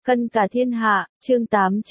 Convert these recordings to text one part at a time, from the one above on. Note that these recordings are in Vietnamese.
Cân cả thiên hạ, chương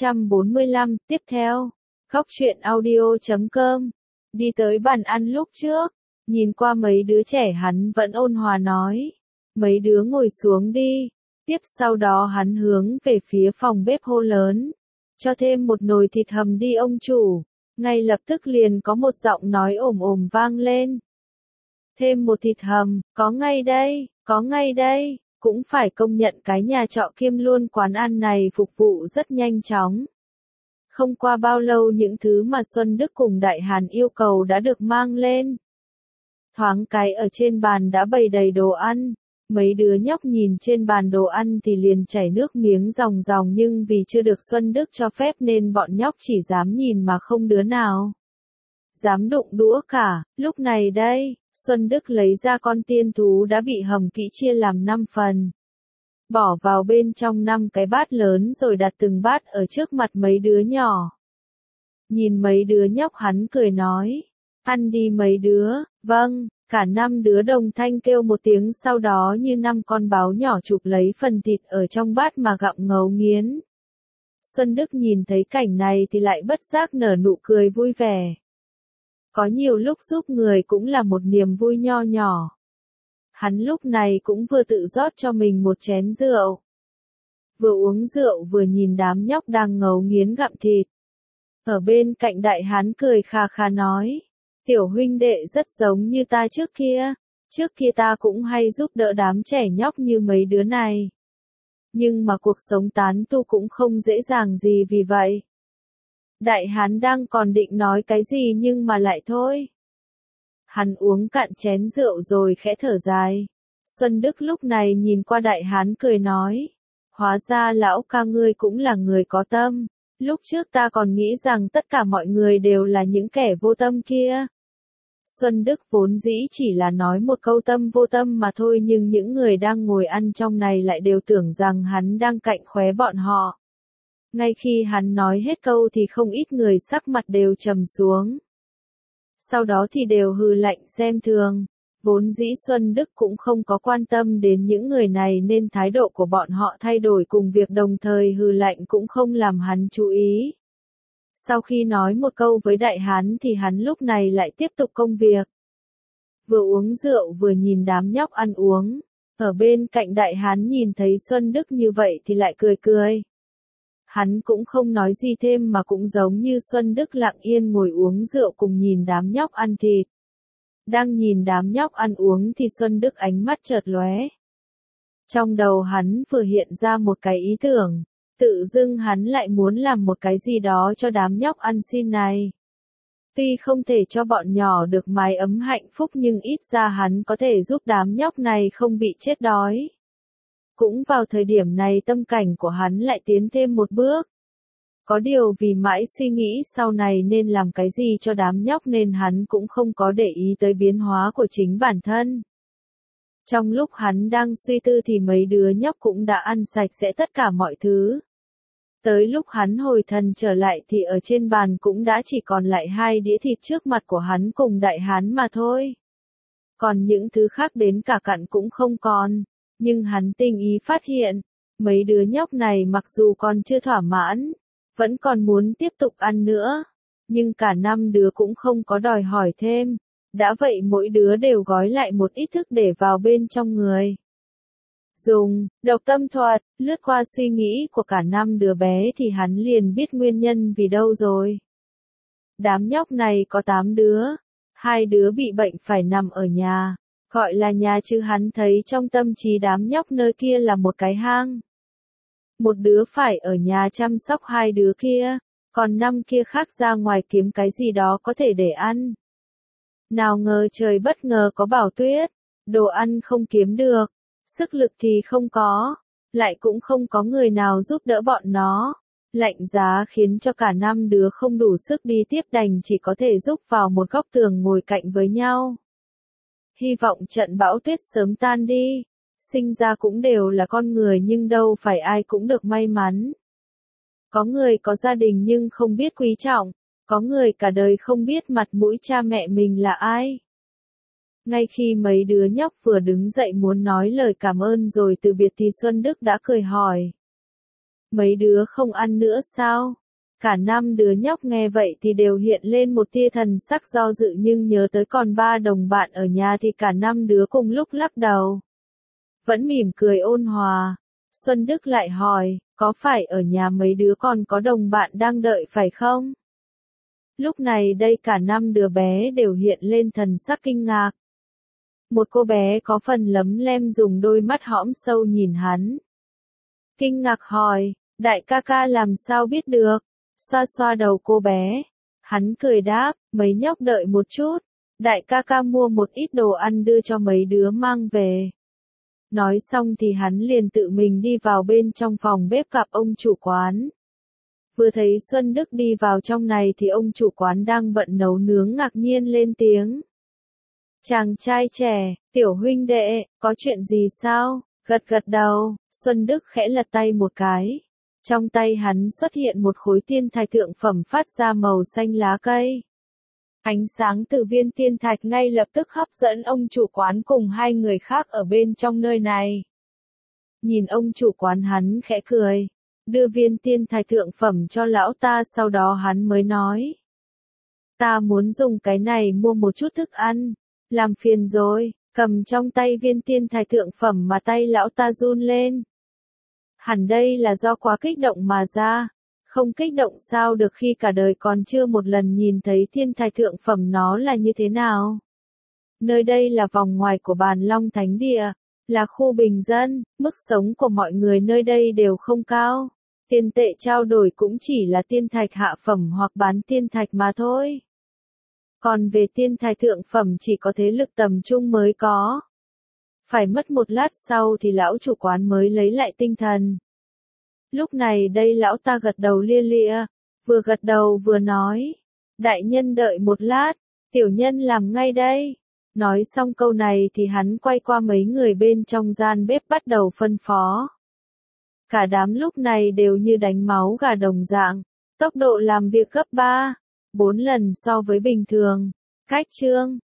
845, tiếp theo. Góc truyện audio.com. Đi tới bàn ăn lúc trước, nhìn qua mấy đứa trẻ hắn vẫn ôn hòa nói. Mấy đứa ngồi xuống đi. Tiếp sau đó hắn hướng về phía phòng bếp hô lớn. Cho thêm một nồi thịt hầm đi ông chủ. Ngay lập tức liền có một giọng nói ồm ồm vang lên. Thêm một thịt hầm, có ngay đây, có ngay đây. Cũng phải công nhận cái nhà trọ kiêm luôn quán ăn này phục vụ rất nhanh chóng. Không qua bao lâu những thứ mà Xuân Đức cùng Đại Hàn yêu cầu đã được mang lên. Thoáng cái ở trên bàn đã bày đầy đồ ăn. Mấy đứa nhóc nhìn trên bàn đồ ăn thì liền chảy nước miếng ròng ròng, nhưng vì chưa được Xuân Đức cho phép nên bọn nhóc chỉ dám nhìn mà không đứa nào dám đụng đũa cả. Lúc này đây, Xuân Đức lấy ra con tiên thú đã bị hầm kỹ chia làm 5 phần. Bỏ vào bên trong 5 cái bát lớn rồi đặt từng bát ở trước mặt mấy đứa nhỏ. Nhìn mấy đứa nhóc hắn cười nói. Ăn đi mấy đứa, vâng, cả 5 đứa đồng thanh kêu một tiếng, sau đó như 5 con báo nhỏ chụp lấy phần thịt ở trong bát mà gặm ngấu nghiến. Xuân Đức nhìn thấy cảnh này thì lại bất giác nở nụ cười vui vẻ. Có nhiều lúc giúp người cũng là một niềm vui nho nhỏ. Hắn lúc này cũng vừa tự rót cho mình một chén rượu. Vừa uống rượu vừa nhìn đám nhóc đang ngấu nghiến gặm thịt. Ở bên cạnh Đại Hán cười khà khà nói. Tiểu huynh đệ rất giống như ta trước kia. Trước kia ta cũng hay giúp đỡ đám trẻ nhóc như mấy đứa này. Nhưng mà cuộc sống tán tu cũng không dễ dàng gì vì vậy. Đại Hán đang còn định nói cái gì nhưng mà lại thôi. Hắn uống cạn chén rượu rồi khẽ thở dài. Xuân Đức lúc này nhìn qua Đại Hán cười nói. Hóa ra lão ca ngươi cũng là người có tâm. Lúc trước ta còn nghĩ rằng tất cả mọi người đều là những kẻ vô tâm kia. Xuân Đức vốn dĩ chỉ là nói một câu tâm vô tâm mà thôi, nhưng những người đang ngồi ăn trong này lại đều tưởng rằng hắn đang cạnh khóe bọn họ. Ngay khi hắn nói hết câu thì không ít người sắc mặt đều trầm xuống. Sau đó thì đều hừ lạnh xem thường. Vốn dĩ Xuân Đức cũng không có quan tâm đến những người này nên thái độ của bọn họ thay đổi cùng việc đồng thời hừ lạnh cũng không làm hắn chú ý. Sau khi nói một câu với Đại Hán thì hắn lúc này lại tiếp tục công việc. Vừa uống rượu vừa nhìn đám nhóc ăn uống. Ở bên cạnh Đại Hán nhìn thấy Xuân Đức như vậy thì lại cười cười. Hắn cũng không nói gì thêm mà cũng giống như Xuân Đức lặng yên ngồi uống rượu cùng nhìn đám nhóc ăn thịt. Đang nhìn đám nhóc ăn uống thì Xuân Đức ánh mắt chợt lóe. Trong đầu hắn vừa hiện ra một cái ý tưởng. Tự dưng hắn lại muốn làm một cái gì đó cho đám nhóc ăn xin này. Tuy không thể cho bọn nhỏ được mái ấm hạnh phúc nhưng ít ra hắn có thể giúp đám nhóc này không bị chết đói. Cũng vào thời điểm này tâm cảnh của hắn lại tiến thêm một bước. Có điều vì mãi suy nghĩ sau này nên làm cái gì cho đám nhóc nên hắn cũng không có để ý tới biến hóa của chính bản thân. Trong lúc hắn đang suy tư thì mấy đứa nhóc cũng đã ăn sạch sẽ tất cả mọi thứ. Tới lúc hắn hồi thần trở lại thì ở trên bàn cũng đã chỉ còn lại 2 đĩa thịt trước mặt của hắn cùng Đại Hán mà thôi. Còn những thứ khác đến cả cặn cũng không còn. Nhưng hắn tinh ý phát hiện, mấy đứa nhóc này mặc dù còn chưa thỏa mãn, vẫn còn muốn tiếp tục ăn nữa. Nhưng cả 5 đứa cũng không có đòi hỏi thêm. Đã vậy mỗi đứa đều gói lại một ít thức để vào bên trong người. Dùng độc tâm thuật, lướt qua suy nghĩ của cả 5 đứa bé thì hắn liền biết nguyên nhân vì đâu rồi. Đám nhóc này có 8 đứa, 2 đứa bị bệnh phải nằm ở nhà. Gọi là nhà chứ hắn thấy trong tâm trí đám nhóc nơi kia là một cái hang. Một đứa phải ở nhà chăm sóc 2 đứa kia, còn 5 kia khác ra ngoài kiếm cái gì đó có thể để ăn. Nào ngờ trời bất ngờ có bão tuyết, đồ ăn không kiếm được, sức lực thì không có, lại cũng không có người nào giúp đỡ bọn nó. Lạnh giá khiến cho cả 5 đứa không đủ sức đi tiếp đành chỉ có thể rúc vào một góc tường ngồi cạnh với nhau. Hy vọng trận bão tuyết sớm tan đi. Sinh ra cũng đều là con người nhưng đâu phải ai cũng được may mắn. Có người có gia đình nhưng không biết quý trọng. Có người cả đời không biết mặt mũi cha mẹ mình là ai. Ngay khi mấy đứa nhóc vừa đứng dậy muốn nói lời cảm ơn rồi từ biệt thì Xuân Đức đã cười hỏi. mấy đứa không ăn nữa sao? Cả 5 đứa nhóc nghe vậy thì đều hiện lên một tia thần sắc do dự, nhưng nhớ tới còn 3 đồng bạn ở nhà thì cả 5 đứa cùng lúc lắc đầu. Vẫn mỉm cười ôn hòa. Xuân Đức lại hỏi, có phải ở nhà mấy đứa còn có đồng bạn đang đợi phải không? Lúc này đây cả 5 đứa bé đều hiện lên thần sắc kinh ngạc. Một cô bé có phần lấm lem dùng đôi mắt hõm sâu nhìn hắn. Kinh ngạc hỏi, đại ca ca làm sao biết được? Xoa xoa đầu cô bé. Hắn cười đáp, mấy nhóc đợi một chút. Đại ca ca mua một ít đồ ăn đưa cho mấy đứa mang về. Nói xong thì hắn liền tự mình đi vào bên trong phòng bếp gặp ông chủ quán. Vừa thấy Xuân Đức đi vào trong này thì ông chủ quán đang bận nấu nướng ngạc nhiên lên tiếng. Chàng trai trẻ, tiểu huynh đệ, có chuyện gì sao? Gật gật đầu, Xuân Đức khẽ lật tay một cái. Trong tay hắn xuất hiện một khối tiên thạch thượng phẩm phát ra màu xanh lá cây. Ánh sáng từ viên tiên thạch ngay lập tức hấp dẫn ông chủ quán cùng 2 người khác ở bên trong nơi này. Nhìn ông chủ quán hắn khẽ cười, đưa viên tiên thạch thượng phẩm cho lão ta, sau đó hắn mới nói. Ta muốn dùng cái này mua một chút thức ăn, làm phiền rồi, cầm trong tay viên tiên thạch thượng phẩm mà tay lão ta run lên. Hẳn đây là do quá kích động mà ra. Không kích động sao được khi cả đời còn chưa một lần nhìn thấy thiên thạch thượng phẩm nó là như thế nào. Nơi đây là vòng ngoài của Bàn Long Thánh Địa, là khu bình dân, mức sống của mọi người nơi đây đều không cao. Tiền tệ trao đổi cũng chỉ là tiên thạch hạ phẩm hoặc bán tiên thạch mà thôi. Còn về tiên thạch thượng phẩm chỉ có thế lực tầm trung mới có. Phải mất một lát sau thì lão chủ quán mới lấy lại tinh thần. Lúc này đây lão ta gật đầu lia lịa, vừa gật đầu vừa nói. Đại nhân đợi một lát, tiểu nhân làm ngay đây. Nói xong câu này thì hắn quay qua mấy người bên trong gian bếp bắt đầu phân phó. Cả đám lúc này đều như đánh máu gà đồng dạng, tốc độ làm việc gấp 3, 4 lần so với bình thường. Cách chương